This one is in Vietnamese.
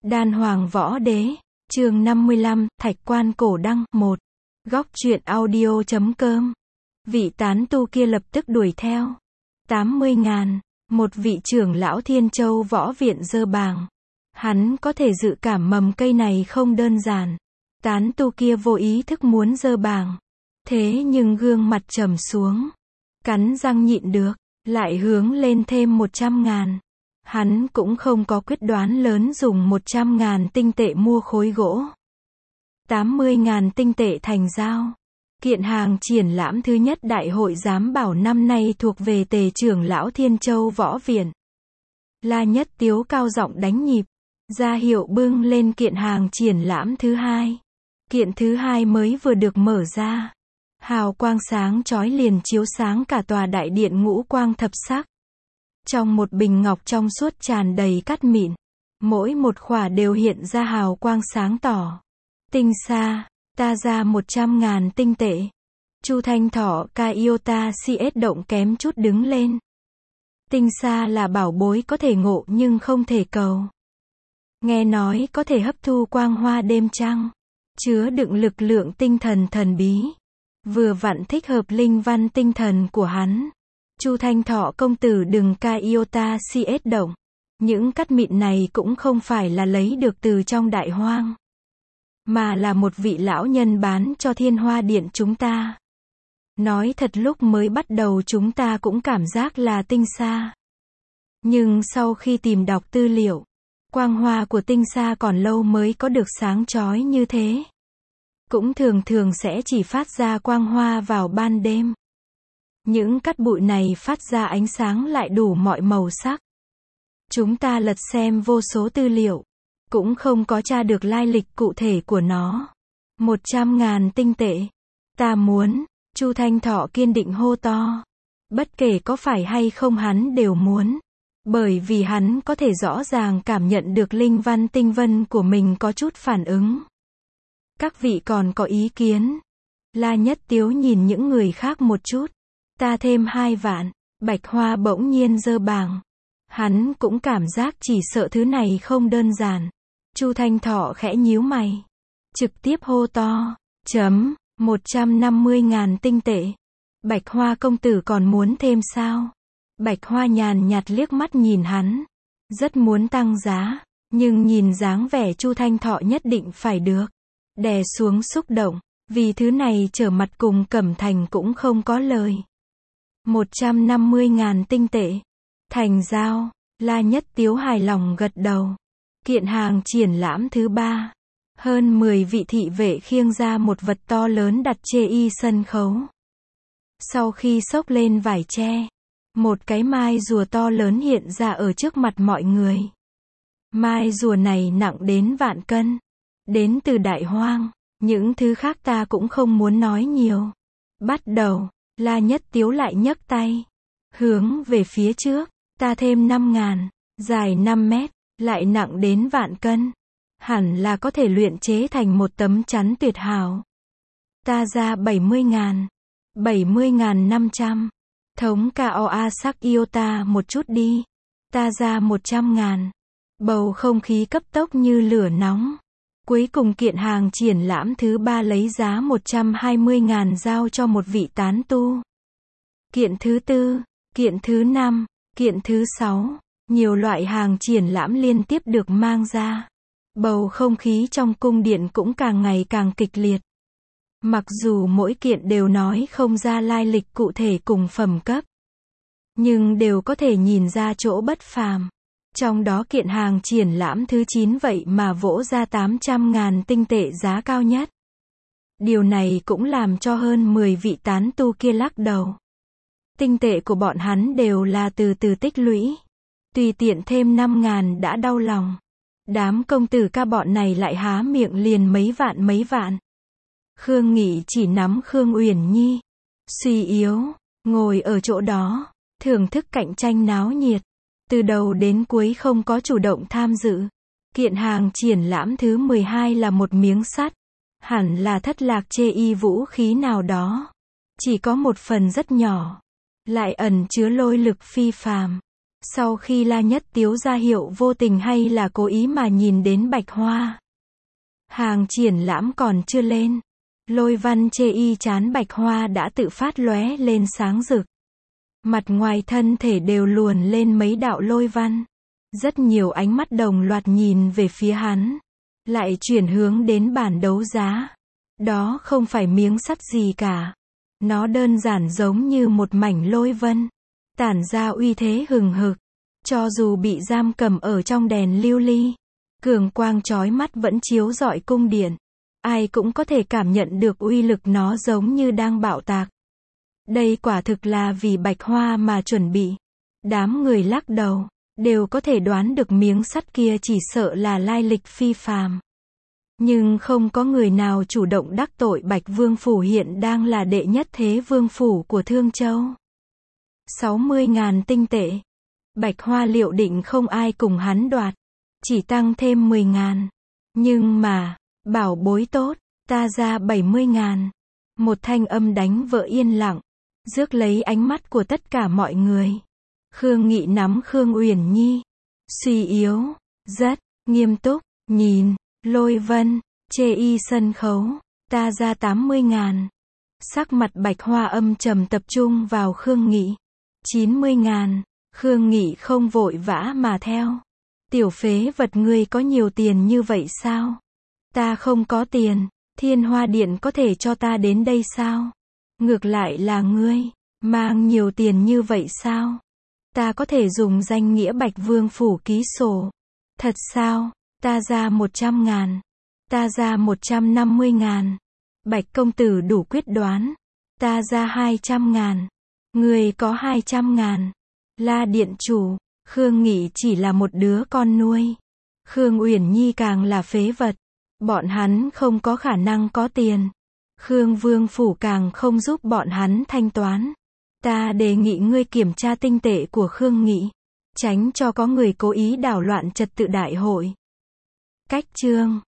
Đan Hoàng Võ Đế, chương 55, Thạch Quan Cổ Đăng, 1. Góc truyện audio.com. Vị tán tu kia lập tức đuổi theo. 80.000. Một vị trưởng lão Thiên Châu Võ Viện giơ bảng. Hắn có thể dự cảm mầm cây này không đơn giản. Tán tu kia vô ý thức muốn giơ bảng. Thế nhưng gương mặt trầm xuống. Cắn răng nhịn được, lại hướng lên thêm 100.000. Hắn cũng không có quyết đoán lớn dùng 100.000 tinh tệ mua khối gỗ. 80.000 tinh tệ thành giao. Kiện hàng triển lãm thứ nhất đại hội giám bảo năm nay thuộc về Tề trưởng lão Thiên Châu Võ Viện. La Nhất Tiếu cao giọng đánh nhịp, ra hiệu bưng lên kiện hàng triển lãm thứ hai. Kiện thứ hai mới vừa được mở ra. Hào quang sáng chói liền chiếu sáng cả tòa đại điện ngũ quang thập sắc. Trong một bình ngọc trong suốt tràn đầy cát mịn. Mỗi một khỏa đều hiện ra hào quang sáng tỏ. Tinh xa, ta ra 100.000 tinh tệ. Chu Thanh Thọ Kaiota CS động kém chút đứng lên. Tinh xa là bảo bối có thể ngộ nhưng không thể cầu. Nghe nói có thể hấp thu quang hoa đêm trăng. Chứa đựng lực lượng tinh thần thần bí. Vừa vặn thích hợp linh văn tinh thần của hắn. Chu Thanh Thọ công tử đừng Kaiota CS động. Những cát mịn này cũng không phải là lấy được từ trong đại hoang. Mà là một vị lão nhân bán cho Thiên Hoa Điện chúng ta. Nói thật lúc mới bắt đầu chúng ta cũng cảm giác là tinh xa. Nhưng sau khi tìm đọc tư liệu, quang hoa của tinh xa còn lâu mới có được sáng chói như thế. Cũng thường thường sẽ chỉ phát ra quang hoa vào ban đêm. Những cát bụi này phát ra ánh sáng lại đủ mọi màu sắc. Chúng ta lật xem vô số tư liệu, cũng không có tra được lai lịch cụ thể của nó. 100.000 tinh tệ. Ta muốn, Chu Thanh Thọ kiên định hô to. Bất kể có phải hay không hắn đều muốn. Bởi vì hắn có thể rõ ràng cảm nhận được linh văn tinh vân của mình có chút phản ứng. Các vị còn có ý kiến? La Nhất Tiếu nhìn những người khác một chút. Ta thêm 2 vạn. Bạch Hoa bỗng nhiên giơ bảng. Hắn cũng cảm giác chỉ sợ thứ này không đơn giản. Chu Thanh Thọ khẽ nhíu mày. Trực tiếp hô to. 150.000 tinh tệ. Bạch Hoa công tử còn muốn thêm sao? Bạch Hoa nhàn nhạt liếc mắt nhìn hắn. Rất muốn tăng giá. Nhưng nhìn dáng vẻ Chu Thanh Thọ nhất định phải được. Đè xuống xúc động. Vì thứ này trở mặt cùng Cẩm Thành cũng không có lời. 150.000 tinh tệ. Thành giao. La Nhất Tiếu hài lòng gật đầu. Kiện hàng triển lãm thứ 3. Hơn 10 vị thị vệ khiêng ra một vật to lớn đặt chê y sân khấu. Sau khi xốc lên vải tre, một cái mai rùa to lớn hiện ra ở trước mặt mọi người. Mai rùa này nặng đến vạn cân. Đến từ đại hoang. Những thứ khác ta cũng không muốn nói nhiều. Bắt đầu, La Nhất Tiếu lại nhấc tay. Hướng về phía trước, ta thêm 5.000, dài 5 mét, lại nặng đến vạn cân. Hẳn là có thể luyện chế thành một tấm chắn tuyệt hảo. Ta ra 70.000, 70.500. Thống Kaoa sắc yêu ta một chút đi. Ta ra 100.000. Bầu không khí cấp tốc như lửa nóng. Cuối cùng kiện hàng triển lãm thứ 3 lấy giá 120.000 giao cho một vị tán tu. Kiện thứ 4, kiện thứ 5, kiện thứ 6, nhiều loại hàng triển lãm liên tiếp được mang ra. Bầu không khí trong cung điện cũng càng ngày càng kịch liệt. Mặc dù mỗi kiện đều nói không ra lai lịch cụ thể cùng phẩm cấp, nhưng đều có thể nhìn ra chỗ bất phàm. Trong đó kiện hàng triển lãm thứ 9 vậy mà vỗ ra 800.000 tinh tệ giá cao nhất. Điều này cũng làm cho hơn 10 vị tán tu kia lắc đầu. Tinh tệ của bọn hắn đều là từ từ tích lũy. Tùy tiện thêm 5.000 đã đau lòng. Đám công tử ca bọn này lại há miệng liền mấy vạn. Khương Nghị chỉ nắm Khương Uyển Nhi. Suy yếu, ngồi ở chỗ đó, thưởng thức cạnh tranh náo nhiệt. Từ đầu đến cuối không có chủ động tham dự. Kiện hàng triển lãm thứ 12 là một miếng sắt. Hẳn là thất lạc chê y vũ khí nào đó. Chỉ có một phần rất nhỏ. Lại ẩn chứa lôi lực phi phàm. Sau khi La Nhất Tiếu ra hiệu vô tình hay là cố ý mà nhìn đến Bạch Hoa. Hàng triển lãm còn chưa lên. Lôi văn chê y chán Bạch Hoa đã tự phát lóe lên sáng rực. Mặt ngoài thân thể đều luồn lên mấy đạo lôi văn. Rất nhiều ánh mắt đồng loạt nhìn về phía hắn. Lại chuyển hướng đến bản đấu giá. Đó không phải miếng sắt gì cả. Nó đơn giản giống như một mảnh lôi vân. Tản ra uy thế hừng hực. Cho dù bị giam cầm ở trong đèn lưu ly. Cường quang chói mắt vẫn chiếu rọi cung điện. Ai cũng có thể cảm nhận được uy lực nó giống như đang bạo tạc. Đây quả thực là vì Bạch Hoa mà chuẩn bị. Đám người lắc đầu, đều có thể đoán được miếng sắt kia chỉ sợ là lai lịch phi phàm. Nhưng không có người nào chủ động đắc tội Bạch Vương Phủ hiện đang là đệ nhất thế vương phủ của Thương Châu. 60.000 tinh tệ. Bạch Hoa liệu định không ai cùng hắn đoạt. Chỉ tăng thêm 10.000. Nhưng mà, bảo bối tốt, ta ra 70.000. Một thanh âm đánh vỡ yên lặng. Rước lấy ánh mắt của tất cả mọi người. Khương Nghị nắm Khương Uyển Nhi. Suy yếu, rất, nghiêm túc, nhìn, lôi vân, chê y sân khấu. Ta ra 80.000. Sắc mặt Bạch Hoa âm trầm tập trung vào Khương Nghị. 90.000. Khương Nghị không vội vã mà theo. Tiểu phế vật ngươi có nhiều tiền như vậy sao? Ta không có tiền. Thiên Hoa Điện có thể cho ta đến đây sao? Ngược lại là ngươi, mang nhiều tiền như vậy sao? Ta có thể dùng danh nghĩa Bạch Vương Phủ ký sổ. Thật sao? Ta ra 100.000. Ta ra 150.000. Bạch công tử đủ quyết đoán. Ta ra 200.000. Ngươi có 200.000. La điện chủ, Khương Nghị chỉ là một đứa con nuôi. Khương Uyển Nhi càng là phế vật. Bọn hắn không có khả năng có tiền. Khương Vương Phủ càng không giúp bọn hắn thanh toán. Ta đề nghị ngươi kiểm tra tinh tệ của Khương Nghị. Tránh cho có người cố ý đảo loạn trật tự đại hội. Cách chương